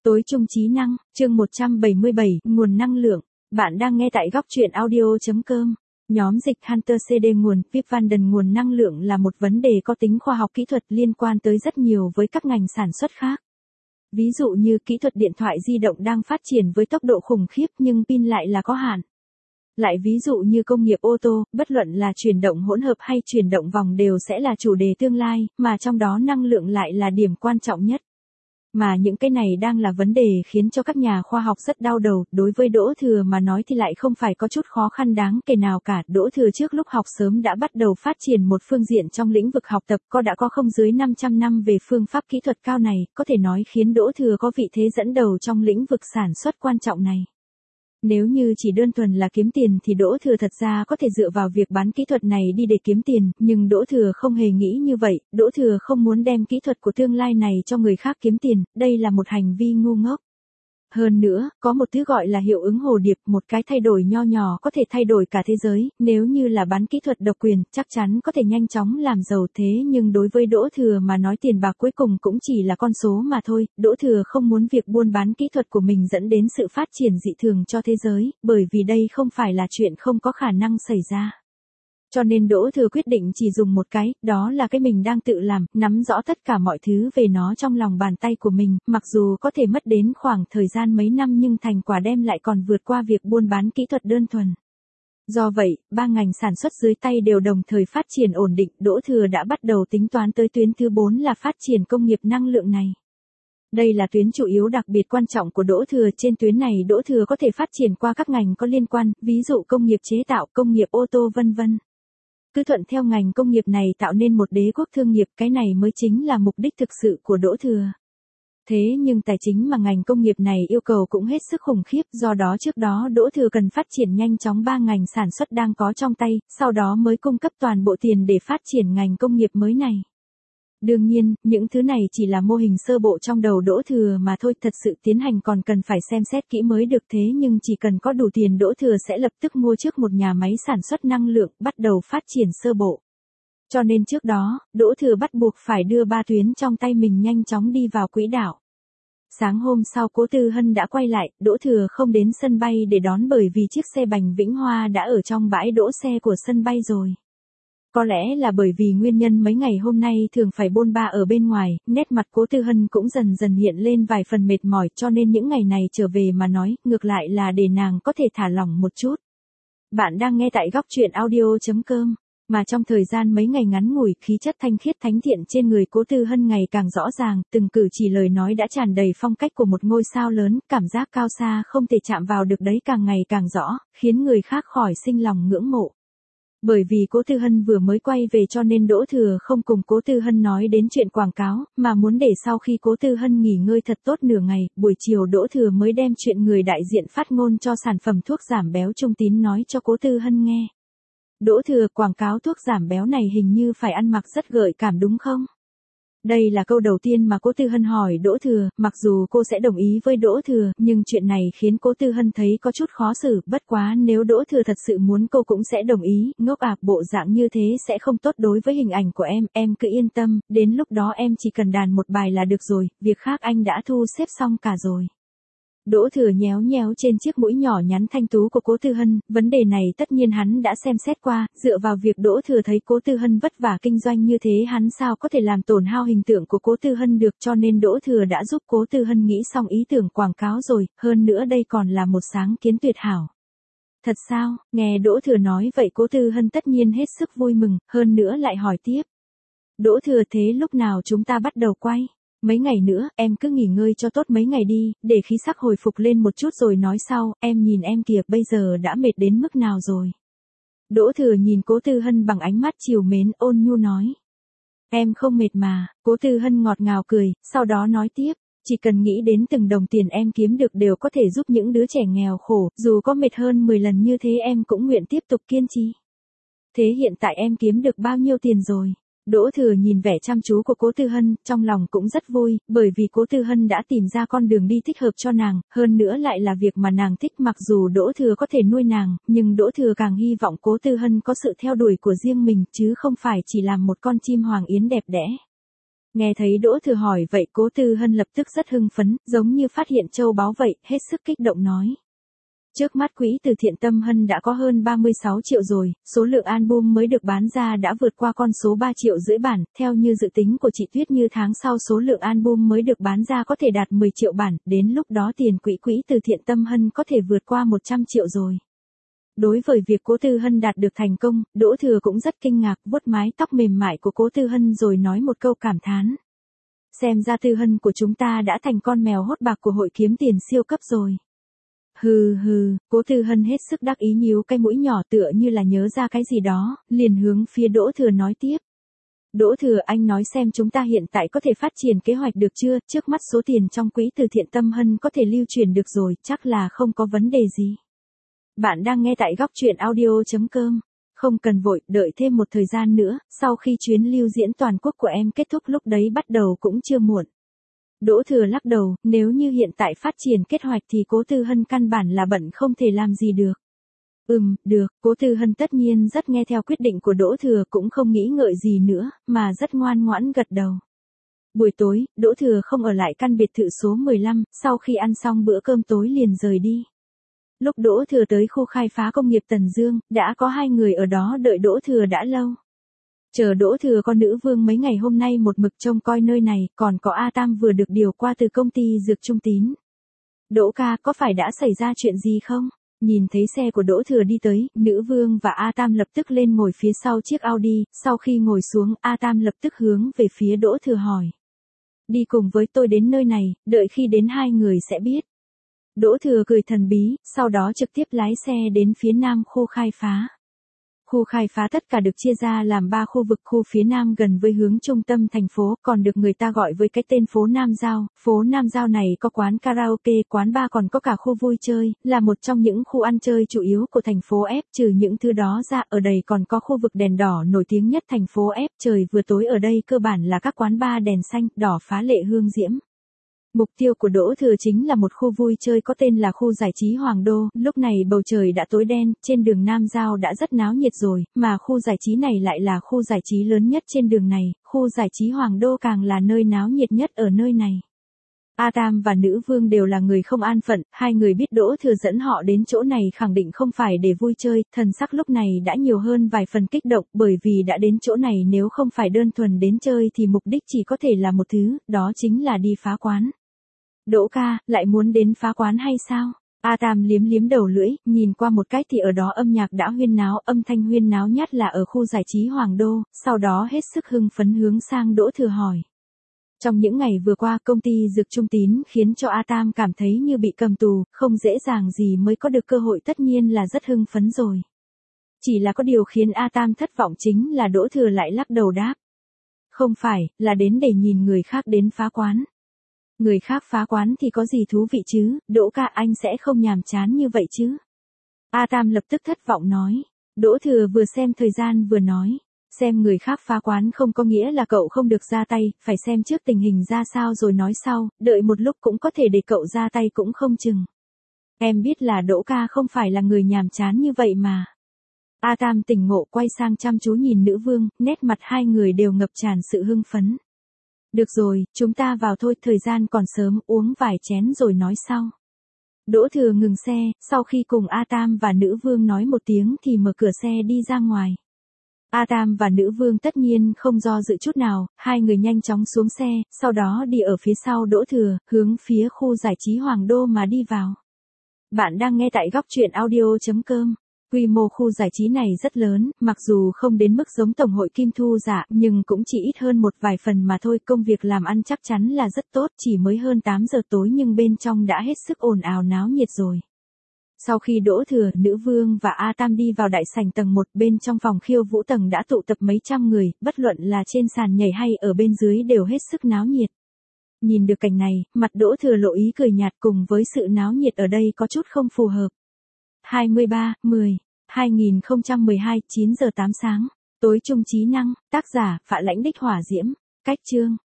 Tối trung trí năng, chương 177, nguồn năng lượng. Bạn đang nghe tại góc truyện audio.com. Nhóm dịch Hunter CD nguồn Pip Van nguồn năng lượng là một vấn đề có tính khoa học kỹ thuật liên quan tới rất nhiều với các ngành sản xuất khác. Ví dụ như kỹ thuật điện thoại di động đang phát triển với tốc độ khủng khiếp nhưng pin lại là có hạn. Lại ví dụ như công nghiệp ô tô, bất luận là chuyển động hỗn hợp hay chuyển động vòng đều sẽ là chủ đề tương lai, mà trong đó năng lượng lại là điểm quan trọng nhất. Mà những cái này đang là vấn đề khiến cho các nhà khoa học rất đau đầu, đối với Đỗ Thừa mà nói thì lại không phải có chút khó khăn đáng kể nào cả. Đỗ Thừa trước lúc học sớm đã bắt đầu phát triển một phương diện trong lĩnh vực học tập, đã có không dưới 500 năm về phương pháp kỹ thuật cao này, có thể nói khiến Đỗ Thừa có vị thế dẫn đầu trong lĩnh vực sản xuất quan trọng này. Nếu như chỉ đơn thuần là kiếm tiền thì Đỗ Thừa thật ra có thể dựa vào việc bán kỹ thuật này đi để kiếm tiền, nhưng Đỗ Thừa không hề nghĩ như vậy, Đỗ Thừa không muốn đem kỹ thuật của tương lai này cho người khác kiếm tiền, đây là một hành vi ngu ngốc. Hơn nữa, có một thứ gọi là hiệu ứng hồ điệp, một cái thay đổi nho nhỏ có thể thay đổi cả thế giới, nếu như là bán kỹ thuật độc quyền, chắc chắn có thể nhanh chóng làm giàu thế nhưng đối với Đỗ Thừa mà nói tiền bạc cuối cùng cũng chỉ là con số mà thôi, Đỗ Thừa không muốn việc buôn bán kỹ thuật của mình dẫn đến sự phát triển dị thường cho thế giới, bởi vì đây không phải là chuyện không có khả năng xảy ra. Cho nên Đỗ Thừa quyết định chỉ dùng một cái, đó là cái mình đang tự làm, nắm rõ tất cả mọi thứ về nó trong lòng bàn tay của mình, mặc dù có thể mất đến khoảng thời gian mấy năm nhưng thành quả đem lại còn vượt qua việc buôn bán kỹ thuật đơn thuần. Do vậy, ba ngành sản xuất dưới tay đều đồng thời phát triển ổn định, Đỗ Thừa đã bắt đầu tính toán tới tuyến thứ 4 là phát triển công nghiệp năng lượng này. Đây là tuyến chủ yếu đặc biệt quan trọng của Đỗ Thừa, trên tuyến này Đỗ Thừa có thể phát triển qua các ngành có liên quan, ví dụ công nghiệp chế tạo, công nghiệp ô tô vân vân. Cứ thuận theo ngành công nghiệp này tạo nên một đế quốc thương nghiệp, cái này mới chính là mục đích thực sự của Đỗ Thừa. Thế nhưng tài chính mà ngành công nghiệp này yêu cầu cũng hết sức khủng khiếp, do đó trước đó Đỗ Thừa cần phát triển nhanh chóng ba ngành sản xuất đang có trong tay, sau đó mới cung cấp toàn bộ tiền để phát triển ngành công nghiệp mới này. Đương nhiên, những thứ này chỉ là mô hình sơ bộ trong đầu Đỗ Thừa mà thôi, thật sự tiến hành còn cần phải xem xét kỹ mới được, thế nhưng chỉ cần có đủ tiền Đỗ Thừa sẽ lập tức mua trước một nhà máy sản xuất năng lượng, bắt đầu phát triển sơ bộ. Cho nên trước đó, Đỗ Thừa bắt buộc phải đưa ba tuyến trong tay mình nhanh chóng đi vào quỹ đạo. Sáng hôm sau Cố Tư Hân đã quay lại, Đỗ Thừa không đến sân bay để đón bởi vì chiếc xe Bành Vĩnh Hoa đã ở trong bãi đỗ xe của sân bay rồi. Có lẽ là bởi vì nguyên nhân mấy ngày hôm nay thường phải bôn ba ở bên ngoài, nét mặt Cố Tư Hân cũng dần dần hiện lên vài phần mệt mỏi, cho nên những ngày này trở về mà nói, ngược lại là để nàng có thể thả lỏng một chút. Bạn đang nghe tại góc truyện audio.com, mà trong thời gian mấy ngày ngắn ngủi, khí chất thanh khiết thánh thiện trên người Cố Tư Hân ngày càng rõ ràng, từng cử chỉ lời nói đã tràn đầy phong cách của một ngôi sao lớn, cảm giác cao xa không thể chạm vào được đấy càng ngày càng rõ, khiến người khác khỏi sinh lòng ngưỡng mộ. Bởi vì Cố Tư Hân vừa mới quay về cho nên Đỗ Thừa không cùng Cố Tư Hân nói đến chuyện quảng cáo, mà muốn để sau khi Cố Tư Hân nghỉ ngơi thật tốt nửa ngày, buổi chiều Đỗ Thừa mới đem chuyện người đại diện phát ngôn cho sản phẩm thuốc giảm béo Trung Tín nói cho Cố Tư Hân nghe. Đỗ Thừa, quảng cáo thuốc giảm béo này hình như phải ăn mặc rất gợi cảm đúng không? Đây là câu đầu tiên mà Cố Tư Hân hỏi Đỗ Thừa, mặc dù cô sẽ đồng ý với Đỗ Thừa, nhưng chuyện này khiến Cố Tư Hân thấy có chút khó xử, bất quá nếu Đỗ Thừa thật sự muốn cô cũng sẽ đồng ý, ngốc à, bộ dạng như thế sẽ không tốt đối với hình ảnh của em cứ yên tâm, đến lúc đó em chỉ cần đàn một bài là được rồi, việc khác anh đã thu xếp xong cả rồi. Đỗ Thừa nhéo nhéo trên chiếc mũi nhỏ nhắn thanh tú của Cố Tư Hân, vấn đề này tất nhiên hắn đã xem xét qua, dựa vào việc Đỗ Thừa thấy Cố Tư Hân vất vả kinh doanh như thế hắn sao có thể làm tổn hao hình tượng của Cố Tư Hân được, cho nên Đỗ Thừa đã giúp Cố Tư Hân nghĩ xong ý tưởng quảng cáo rồi, hơn nữa đây còn là một sáng kiến tuyệt hảo. Thật sao? Nghe Đỗ Thừa nói vậy Cố Tư Hân tất nhiên hết sức vui mừng, hơn nữa lại hỏi tiếp. Đỗ Thừa, thế lúc nào chúng ta bắt đầu quay? Mấy ngày nữa, em cứ nghỉ ngơi cho tốt mấy ngày đi, để khí sắc hồi phục lên một chút rồi nói sau, em nhìn em kìa bây giờ đã mệt đến mức nào rồi. Đỗ Thừa nhìn Cố Tư Hân bằng ánh mắt trìu mến ôn nhu nói. Em không mệt mà, Cố Tư Hân ngọt ngào cười, sau đó nói tiếp, chỉ cần nghĩ đến từng đồng tiền em kiếm được đều có thể giúp những đứa trẻ nghèo khổ, dù có mệt hơn 10 lần như thế em cũng nguyện tiếp tục kiên trì. Thế hiện tại em kiếm được bao nhiêu tiền rồi? Đỗ Thừa nhìn vẻ chăm chú của Cố Tư Hân, trong lòng cũng rất vui, bởi vì Cố Tư Hân đã tìm ra con đường đi thích hợp cho nàng, hơn nữa lại là việc mà nàng thích, mặc dù Đỗ Thừa có thể nuôi nàng, nhưng Đỗ Thừa càng hy vọng Cố Tư Hân có sự theo đuổi của riêng mình, chứ không phải chỉ làm một con chim hoàng yến đẹp đẽ. Nghe thấy Đỗ Thừa hỏi vậy Cố Tư Hân lập tức rất hưng phấn, giống như phát hiện châu báu vậy, hết sức kích động nói. Trước mắt quỹ từ thiện Tâm Hân đã có hơn 36 triệu rồi, số lượng album mới được bán ra đã vượt qua con số 3,5 triệu bản, theo như dự tính của chị Tuyết Như tháng sau số lượng album mới được bán ra có thể đạt 10 triệu bản, đến lúc đó tiền quỹ từ thiện Tâm Hân có thể vượt qua 100 triệu rồi. Đối với việc Cố Tư Hân đạt được thành công, Đỗ Thừa cũng rất kinh ngạc, vuốt mái tóc mềm mại của Cố Tư Hân rồi nói một câu cảm thán. Xem ra Tư Hân của chúng ta đã thành con mèo hốt bạc của hội kiếm tiền siêu cấp rồi. Hừ, Cố Tư Hân hết sức đắc ý nhíu cái mũi nhỏ tựa như là nhớ ra cái gì đó, liền hướng phía Đỗ Thừa nói tiếp. Đỗ Thừa, anh nói xem chúng ta hiện tại có thể phát triển kế hoạch được chưa, trước mắt số tiền trong quỹ từ thiện Tâm Hân có thể lưu truyền được rồi, chắc là không có vấn đề gì. Bạn đang nghe tại góc truyện audio.com. Không cần vội, đợi thêm một thời gian nữa, sau khi chuyến lưu diễn toàn quốc của em kết thúc lúc đấy bắt đầu cũng chưa muộn. Đỗ Thừa lắc đầu, nếu như hiện tại phát triển kế hoạch thì Cố Tư Hân căn bản là bận không thể làm gì được. Được, Cố Tư Hân tất nhiên rất nghe theo quyết định của Đỗ Thừa cũng không nghĩ ngợi gì nữa, mà rất ngoan ngoãn gật đầu. Buổi tối, Đỗ Thừa không ở lại căn biệt thự số 15, sau khi ăn xong bữa cơm tối liền rời đi. Lúc Đỗ Thừa tới khu khai phá công nghiệp Tần Dương, đã có 2 người ở đó đợi Đỗ Thừa đã lâu. Chờ Đỗ Thừa con nữ vương mấy ngày hôm nay một mực trông coi nơi này, còn có A Tam vừa được điều qua từ công ty dược Trung Tín. Đỗ ca, có phải đã xảy ra chuyện gì không? Nhìn thấy xe của Đỗ Thừa đi tới, nữ vương và A Tam lập tức lên ngồi phía sau chiếc Audi, sau khi ngồi xuống, A Tam lập tức hướng về phía Đỗ Thừa hỏi. Đi cùng với tôi đến nơi này, đợi khi đến 2 người sẽ biết. Đỗ Thừa cười thần bí, sau đó trực tiếp lái xe đến phía nam khu khai phá. Khu khai phá tất cả được chia ra làm 3 khu vực, khu phía nam gần với hướng trung tâm thành phố, còn được người ta gọi với cái tên phố Nam Giao. Phố Nam Giao này có quán karaoke, quán bar còn có cả khu vui chơi, là một trong những khu ăn chơi chủ yếu của thành phố F. Trừ những thứ đó ra, ở đây còn có khu vực đèn đỏ nổi tiếng nhất thành phố F. Trời vừa tối ở đây cơ bản là các quán bar đèn xanh, đỏ phá lệ hương diễm. Mục tiêu của Đỗ Thừa chính là một khu vui chơi có tên là khu giải trí Hoàng Đô, lúc này bầu trời đã tối đen, trên đường Nam Giao đã rất náo nhiệt rồi, mà khu giải trí này lại là khu giải trí lớn nhất trên đường này, khu giải trí Hoàng Đô càng là nơi náo nhiệt nhất ở nơi này. A Tam và nữ vương đều là người không an phận, 2 người biết Đỗ Thừa dẫn họ đến chỗ này khẳng định không phải để vui chơi, thần sắc lúc này đã nhiều hơn vài phần kích động, bởi vì đã đến chỗ này nếu không phải đơn thuần đến chơi thì mục đích chỉ có thể là một thứ, đó chính là đi phá quán. Đỗ ca, lại muốn đến phá quán hay sao? A Tam liếm đầu lưỡi, nhìn qua một cái thì ở đó âm nhạc đã huyên náo, âm thanh huyên náo nhất là ở khu giải trí Hoàng Đô, sau đó hết sức hưng phấn hướng sang Đỗ Thừa hỏi. Trong những ngày vừa qua công ty dược Trung Tín khiến cho A Tam cảm thấy như bị cầm tù, không dễ dàng gì mới có được cơ hội, tất nhiên là rất hưng phấn rồi. Chỉ là có điều khiến A Tam thất vọng chính là Đỗ Thừa lại lắc đầu đáp. Không phải, là đến để nhìn người khác đến phá quán. Người khác phá quán thì có gì thú vị chứ, Đỗ ca anh sẽ không nhàm chán như vậy chứ. A Tam lập tức thất vọng nói. Đỗ Thừa vừa xem thời gian vừa nói. Xem người khác phá quán không có nghĩa là cậu không được ra tay, phải xem trước tình hình ra sao rồi nói sau, đợi một lúc cũng có thể để cậu ra tay cũng không chừng. Em biết là Đỗ ca không phải là người nhàm chán như vậy mà. A Tam tỉnh ngộ quay sang chăm chú nhìn nữ vương, nét mặt 2 người đều ngập tràn sự hưng phấn. Được rồi, chúng ta vào thôi, thời gian còn sớm, uống vài chén rồi nói sau. Đỗ Thừa ngừng xe, sau khi cùng A Tam và nữ vương nói một tiếng thì mở cửa xe đi ra ngoài. A Tam và nữ vương tất nhiên không do dự chút nào, 2 người nhanh chóng xuống xe, sau đó đi ở phía sau Đỗ Thừa, hướng phía khu giải trí Hoàng Đô mà đi vào. Bạn đang nghe tại góc truyện audio.com. Quy mô khu giải trí này rất lớn, mặc dù không đến mức giống Tổng hội Kim Thu Dạ, nhưng cũng chỉ ít hơn một vài phần mà thôi, công việc làm ăn chắc chắn là rất tốt, chỉ mới hơn 8 giờ tối nhưng bên trong đã hết sức ồn ào náo nhiệt rồi. Sau khi Đỗ Thừa, nữ vương và A Tam đi vào đại sảnh tầng 1, bên trong phòng khiêu vũ tầng đã tụ tập mấy trăm người, bất luận là trên sàn nhảy hay ở bên dưới đều hết sức náo nhiệt. Nhìn được cảnh này, mặt Đỗ Thừa lộ ý cười nhạt, cùng với sự náo nhiệt ở đây có chút không phù hợp. 23/10/2012, 9 giờ 8 sáng. Tối trung trí năng, tác giả, Phạ Lãnh Đích Hỏa Diễm, cách chương.